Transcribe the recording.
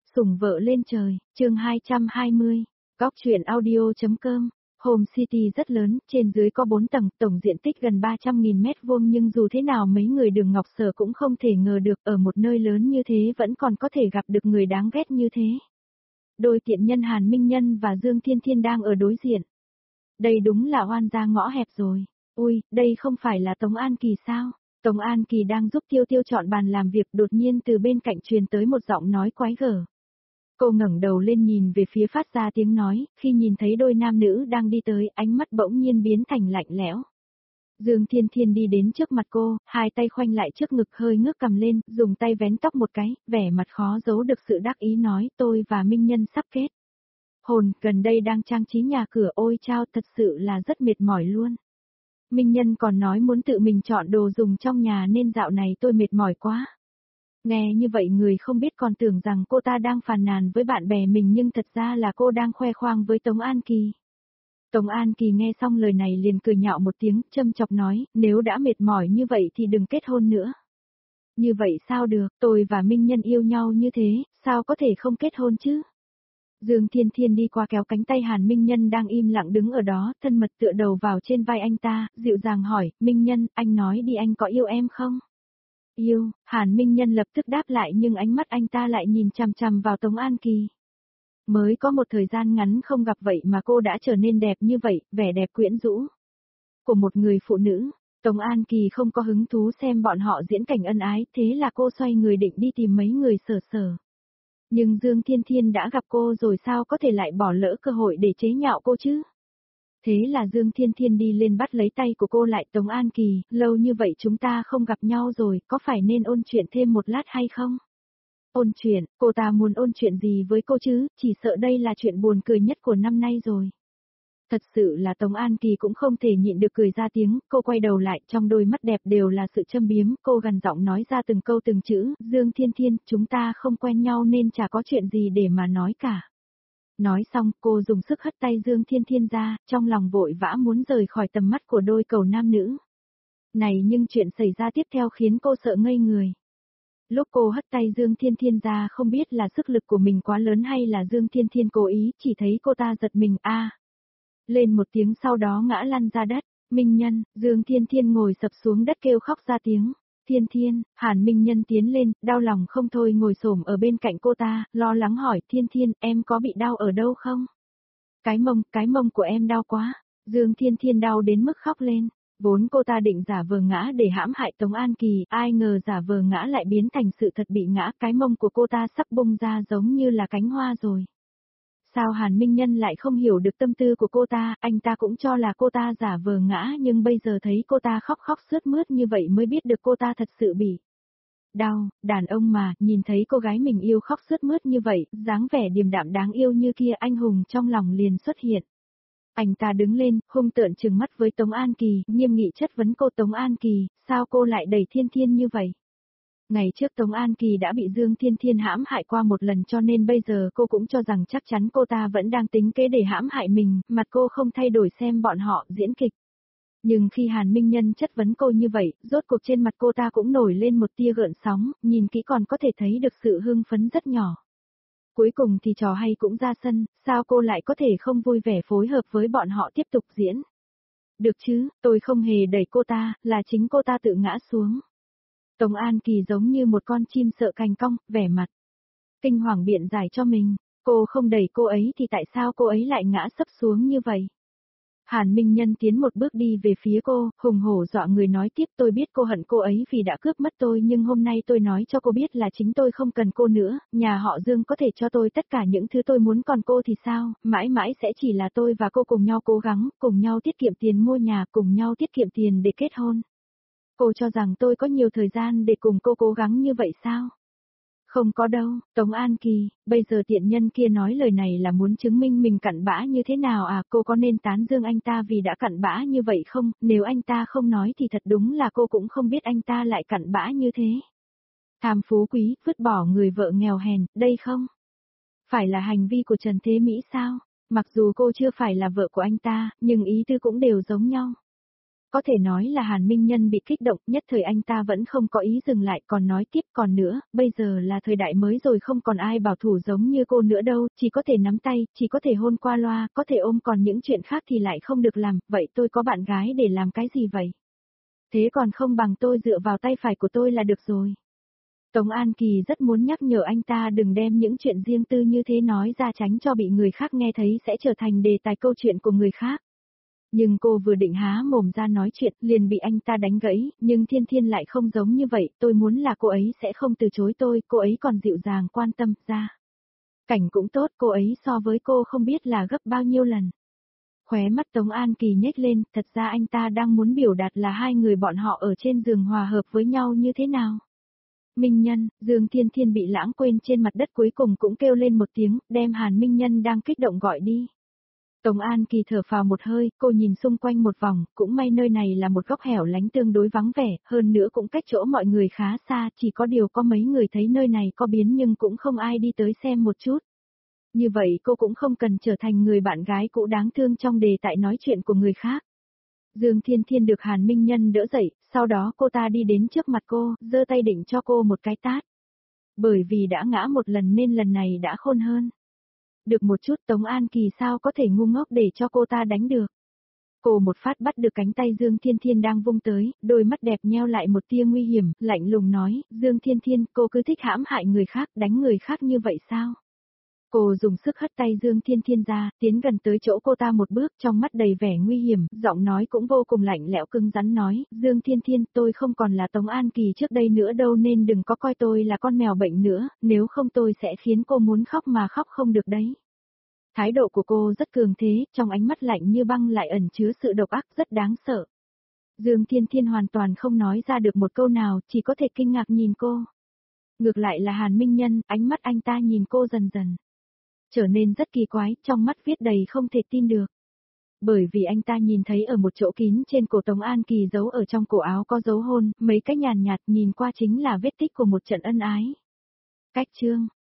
Sủng vợ lên trời, chương 220, góc truyện audio.com. Home City rất lớn, trên dưới có 4 tầng, tổng diện tích gần 300.000 mét vuông nhưng dù thế nào mấy người Đường Ngọc Sở cũng không thể ngờ được ở một nơi lớn như thế vẫn còn có thể gặp được người đáng ghét như thế. Đôi tiện nhân Hàn Minh Nhân và Dương Thiên Thiên đang ở đối diện. Đây đúng là oan gia ngõ hẹp rồi. Ui, đây không phải là Tống An Kỳ sao? Tống An Kỳ đang giúp Tiêu Tiêu chọn bàn làm việc, đột nhiên từ bên cạnh truyền tới một giọng nói quái gở. Cô ngẩng đầu lên nhìn về phía phát ra tiếng nói, khi nhìn thấy đôi nam nữ đang đi tới, ánh mắt bỗng nhiên biến thành lạnh lẽo. Dương Thiên Thiên đi đến trước mặt cô, hai tay khoanh lại trước ngực hơi ngước cầm lên, dùng tay vén tóc một cái, vẻ mặt khó giấu được sự đắc ý nói tôi và Minh Nhân sắp kết hôn, gần đây đang trang trí nhà cửa, ôi chao, thật sự là rất mệt mỏi luôn. Minh Nhân còn nói muốn tự mình chọn đồ dùng trong nhà nên dạo này tôi mệt mỏi quá. Nghe như vậy người không biết còn tưởng rằng cô ta đang phàn nàn với bạn bè mình nhưng thật ra là cô đang khoe khoang với Tống An Kỳ. Tống An Kỳ nghe xong lời này liền cười nhạo một tiếng, châm chọc nói, nếu đã mệt mỏi như vậy thì đừng kết hôn nữa. Như vậy sao được, tôi và Minh Nhân yêu nhau như thế, sao có thể không kết hôn chứ? Dương Thiên Thiên đi qua kéo cánh tay Hàn Minh Nhân đang im lặng đứng ở đó, thân mật tựa đầu vào trên vai anh ta, dịu dàng hỏi, Minh Nhân, anh nói đi anh có yêu em không? Yêu, Hàn Minh Nhân lập tức đáp lại nhưng ánh mắt anh ta lại nhìn chằm chằm vào Tống An Kỳ. Mới có một thời gian ngắn không gặp vậy mà cô đã trở nên đẹp như vậy, vẻ đẹp quyến rũ của một người phụ nữ. Tống An Kỳ không có hứng thú xem bọn họ diễn cảnh ân ái, thế là cô xoay người định đi tìm mấy người sở. Nhưng Dương Thiên Thiên đã gặp cô rồi sao có thể lại bỏ lỡ cơ hội để chế nhạo cô chứ? Thế là Dương Thiên Thiên đi lên bắt lấy tay của cô lại, Tống An Kỳ, lâu như vậy chúng ta không gặp nhau rồi, có phải nên ôn chuyện thêm một lát hay không? Ôn chuyện, cô ta muốn ôn chuyện gì với cô chứ, chỉ sợ đây là chuyện buồn cười nhất của năm nay rồi. Thật sự là Tống An Kỳ cũng không thể nhịn được cười ra tiếng, cô quay đầu lại, trong đôi mắt đẹp đều là sự châm biếm, cô gằn giọng nói ra từng câu từng chữ, Dương Thiên Thiên, chúng ta không quen nhau nên chả có chuyện gì để mà nói cả. Nói xong, cô dùng sức hất tay Dương Thiên Thiên ra, trong lòng vội vã muốn rời khỏi tầm mắt của đôi cầu nam nữ. Này nhưng chuyện xảy ra tiếp theo khiến cô sợ ngây người. Lúc cô hất tay Dương Thiên Thiên ra không biết là sức lực của mình quá lớn hay là Dương Thiên Thiên cố ý, chỉ thấy cô ta giật mình lên một tiếng sau đó ngã lăn ra đất. Minh Nhân, Dương Thiên Thiên ngồi sập xuống đất kêu khóc ra tiếng. Thiên Thiên, Hàn Minh Nhân tiến lên, đau lòng không thôi ngồi xổm ở bên cạnh cô ta, lo lắng hỏi, Thiên Thiên, em có bị đau ở đâu không? Cái mông của em đau quá. Dương Thiên Thiên đau đến mức khóc lên. Vốn cô ta định giả vờ ngã để hãm hại Tống An Kỳ, ai ngờ giả vờ ngã lại biến thành sự thật bị ngã, cái mông của cô ta sắp bung ra giống như là cánh hoa rồi. Sao Hàn Minh Nhân lại không hiểu được tâm tư của cô ta, anh ta cũng cho là cô ta giả vờ ngã nhưng bây giờ thấy cô ta khóc sướt mướt như vậy mới biết được cô ta thật sự bị đau. Đàn ông mà, nhìn thấy cô gái mình yêu khóc sướt mướt như vậy, dáng vẻ điềm đạm đáng yêu như kia, anh hùng trong lòng liền xuất hiện. Anh ta đứng lên, hung tợn trừng mắt với Tống An Kỳ, nghiêm nghị chất vấn cô, Tống An Kỳ, sao cô lại đẩy Thiên Thiên như vậy? Ngày trước Tống An Kỳ đã bị Dương Thiên Thiên hãm hại qua một lần cho nên bây giờ cô cũng cho rằng chắc chắn cô ta vẫn đang tính kế để hãm hại mình, mặt cô không thay đổi xem bọn họ diễn kịch. Nhưng khi Hàn Minh Nhân chất vấn cô như vậy, rốt cuộc trên mặt cô ta cũng nổi lên một tia gợn sóng, nhìn kỹ còn có thể thấy được sự hưng phấn rất nhỏ. Cuối cùng thì trò hay cũng ra sân, sao cô lại có thể không vui vẻ phối hợp với bọn họ tiếp tục diễn? Được chứ, tôi không hề đẩy cô ta, là chính cô ta tự ngã xuống. Tống An Kỳ giống như một con chim sợ cành cong, vẻ mặt kinh hoàng biện giải cho mình, cô không đẩy cô ấy thì tại sao cô ấy lại ngã sấp xuống như vậy? Hàn Minh Nhân tiến một bước đi về phía cô, hùng hổ dọa người nói tiếp, tôi biết cô hận cô ấy vì đã cướp mất tôi nhưng hôm nay tôi nói cho cô biết là chính tôi không cần cô nữa, nhà họ Dương có thể cho tôi tất cả những thứ tôi muốn còn cô thì sao, mãi mãi sẽ chỉ là tôi và cô cùng nhau cố gắng, cùng nhau tiết kiệm tiền mua nhà, cùng nhau tiết kiệm tiền để kết hôn. Cô cho rằng tôi có nhiều thời gian để cùng cô cố gắng như vậy sao? Không có đâu, Tống An Kỳ, bây giờ tiện nhân kia nói lời này là muốn chứng minh mình cặn bã như thế nào à, cô có nên tán dương anh ta vì đã cặn bã như vậy không, nếu anh ta không nói thì thật đúng là cô cũng không biết anh ta lại cặn bã như thế. Tham phú quý, vứt bỏ người vợ nghèo hèn, đây không? Phải là hành vi của Trần Thế Mỹ sao? Mặc dù cô chưa phải là vợ của anh ta, nhưng ý tư cũng đều giống nhau. Có thể nói là Hàn Minh Nhân bị kích động, nhất thời anh ta vẫn không có ý dừng lại, còn nói tiếp còn nữa, bây giờ là thời đại mới rồi, không còn ai bảo thủ giống như cô nữa đâu, chỉ có thể nắm tay, chỉ có thể hôn qua loa, có thể ôm, còn những chuyện khác thì lại không được làm, vậy tôi có bạn gái để làm cái gì vậy? Thế còn không bằng tôi dựa vào tay phải của tôi là được rồi. Tống An Kỳ rất muốn nhắc nhở anh ta đừng đem những chuyện riêng tư như thế nói ra, tránh cho bị người khác nghe thấy sẽ trở thành đề tài câu chuyện của người khác. Nhưng cô vừa định há mồm ra nói chuyện, liền bị anh ta đánh gãy, nhưng Thiên Thiên lại không giống như vậy, tôi muốn là cô ấy sẽ không từ chối tôi, cô ấy còn dịu dàng quan tâm, ra. Cảnh cũng tốt, cô ấy so với cô không biết là gấp bao nhiêu lần. Khóe mắt Tống An Kỳ nhếch lên, thật ra anh ta đang muốn biểu đạt là hai người bọn họ ở trên giường hòa hợp với nhau như thế nào. Minh Nhân, Dương Thiên Thiên bị lãng quên trên mặt đất cuối cùng cũng kêu lên một tiếng, đem Hàn Minh Nhân đang kích động gọi đi. Tống An Kỳ thở phào một hơi, cô nhìn xung quanh một vòng, cũng may nơi này là một góc hẻo lánh tương đối vắng vẻ, hơn nữa cũng cách chỗ mọi người khá xa, chỉ có điều có mấy người thấy nơi này có biến nhưng cũng không ai đi tới xem một chút. Như vậy cô cũng không cần trở thành người bạn gái cũ đáng thương trong đề tài nói chuyện của người khác. Dương Thiên Thiên được Hàn Minh Nhân đỡ dậy, sau đó cô ta đi đến trước mặt cô, giơ tay định cho cô một cái tát. Bởi vì đã ngã một lần nên lần này đã khôn hơn. Được một chút Tống An Kỳ sao có thể ngu ngốc để cho cô ta đánh được. Cô một phát bắt được cánh tay Dương Thiên Thiên đang vung tới, đôi mắt đẹp nheo lại một tia nguy hiểm, lạnh lùng nói, Dương Thiên Thiên, cô cứ thích hãm hại người khác, đánh người khác như vậy sao? Cô dùng sức hất tay Dương Thiên Thiên ra, tiến gần tới chỗ cô ta một bước, trong mắt đầy vẻ nguy hiểm, giọng nói cũng vô cùng lạnh lẽo cứng rắn nói, Dương Thiên Thiên, tôi không còn là Tống An Kỳ trước đây nữa đâu nên đừng có coi tôi là con mèo bệnh nữa, nếu không tôi sẽ khiến cô muốn khóc mà khóc không được đấy. Thái độ của cô rất cường thế, trong ánh mắt lạnh như băng lại ẩn chứa sự độc ác rất đáng sợ. Dương Thiên Thiên hoàn toàn không nói ra được một câu nào, chỉ có thể kinh ngạc nhìn cô. Ngược lại là Hàn Minh Nhân, ánh mắt anh ta nhìn cô dần dần trở nên rất kỳ quái, trong mắt viết đầy không thể tin được. Bởi vì anh ta nhìn thấy ở một chỗ kín trên cổ Tống An Kỳ giấu ở trong cổ áo có dấu hôn, mấy cái nhàn nhạt nhìn qua chính là vết tích của một trận ân ái. Cách chương